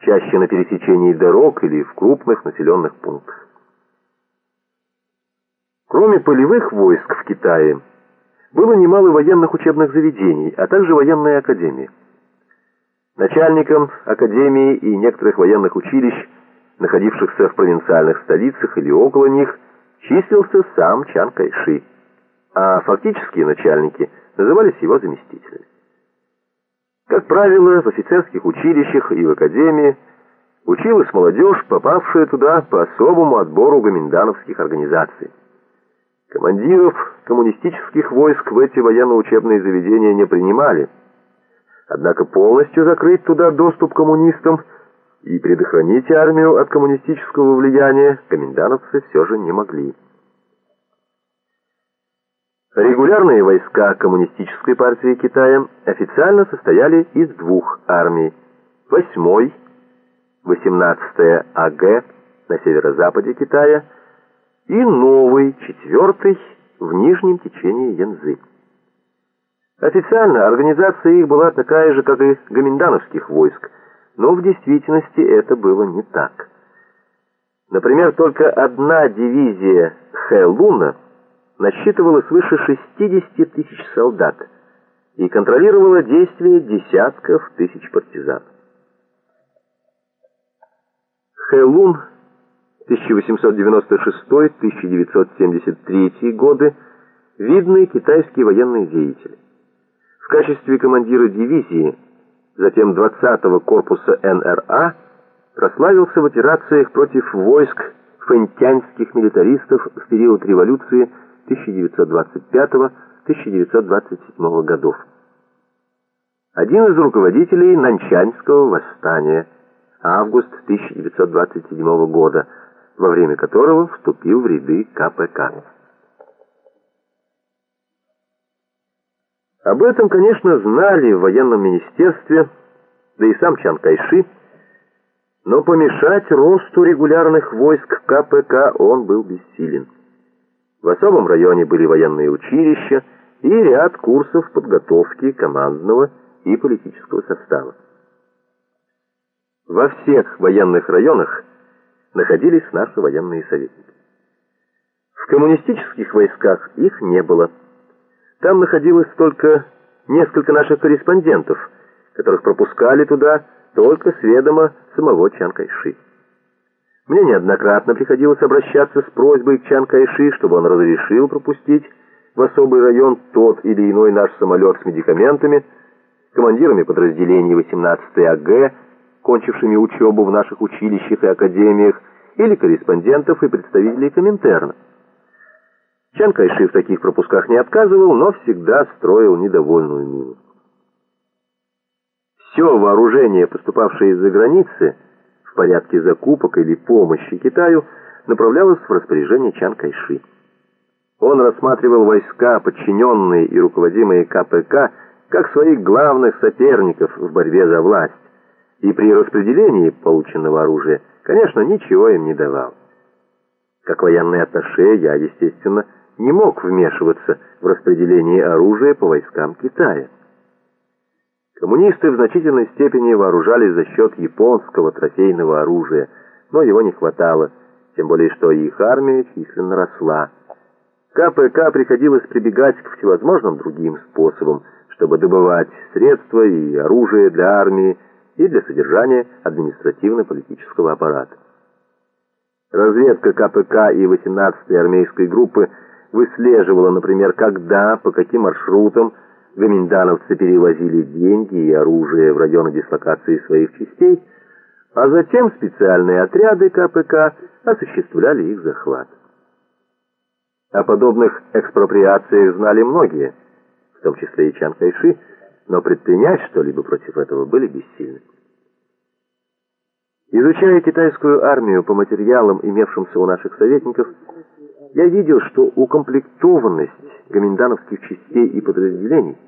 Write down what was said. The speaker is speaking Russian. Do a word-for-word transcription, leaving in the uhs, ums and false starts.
чаще на пересечении дорог или в крупных населенных пунктах. Кроме полевых войск в Китае, было немало военных учебных заведений, а также военные академии. Начальником академии и некоторых военных училищ, находившихся в провинциальных столицах или около них, числился сам Чан Кайши, а фактические начальники назывались его заместителями. Как правило, в офицерских училищах и в академии училась молодежь, попавшая туда по особому отбору гоминдановских организаций. Командиров коммунистических войск в эти военно-учебные заведения не принимали. Однако полностью закрыть туда доступ коммунистам и предохранить армию от коммунистического влияния комендановцы все же не могли. Регулярные войска Коммунистической партии Китая официально состояли из двух армий: восьмой, восемнадцатая А Г на северо-западе Китая и новый, четвертый в нижнем течении Янцзы. Официально организация их была такая же, как и гоминдановских войск, но в действительности это было не так. Например, только одна дивизия Хэлуна насчитывала свыше шестидесяти тысяч солдат и контролировала действия десятков тысяч партизан. Хэлун тысяча восемьсот девяносто шестой — тысяча девятьсот семьдесят третий годы — видный китайский военный деятель. В качестве командира дивизии, затем двадцатого корпуса Н Р А, прославился в операциях против войск фэнтянских милитаристов в период революции тысяча девятьсот двадцать пятого — тысяча девятьсот двадцать седьмого годов. Один из руководителей Наньчаньского восстания, август тысяча девятьсот двадцать седьмого года, во время которого вступил в ряды Ка Пэ Ка. Об этом, конечно, знали в военном министерстве, да и сам Чан Кайши, но помешать росту регулярных войск Ка Пэ Ка он был бессилен. В особом районе были военные училища и ряд курсов подготовки командного и политического состава. Во всех военных районах находились наши военные советники. В коммунистических войсках их не было. Там находилось только несколько наших корреспондентов, которых пропускали туда только с ведома самого Чан Кайши. Мне неоднократно приходилось обращаться с просьбой к Чан Кайши, чтобы он разрешил пропустить в особый район тот или иной наш самолет с медикаментами, командирами подразделений восемнадцатой А Г, кончившими учебу в наших училищах и академиях, или корреспондентов и представителей Коминтерна. Чан Кайши в таких пропусках не отказывал, но всегда строил недовольную мину. Все вооружение, поступавшее из-за границы, в порядке закупок или помощи Китаю, направлялось в распоряжение Чан Кайши. Он рассматривал войска, подчиненные и руководимые Ка Пэ Ка, как своих главных соперников в борьбе за власть, и при распределении полученного оружия, конечно, ничего им не давал. Как военный атташе я, естественно, не мог вмешиваться в распределение оружия по войскам Китая. Коммунисты в значительной степени вооружались за счет японского трофейного оружия, но его не хватало, тем более что их армия численно росла. Ка Пэ Ка приходилось прибегать к всевозможным другим способам, чтобы добывать средства и оружие для армии и для содержания административно-политического аппарата. Разведка Ка Пэ Ка и восемнадцатой армейской группы выслеживала, например, когда, по каким маршрутам гоминдановцы перевозили деньги и оружие в районы дислокации своих частей, а затем специальные отряды Ка Пэ Ка осуществляли их захват. О подобных экспроприациях знали многие, в том числе и Чан Кайши, но предпринять что-либо против этого были бессильны. Изучая китайскую армию по материалам, имевшимся у наших советников, я видел, что укомплектованность гоминдановских частей и подразделений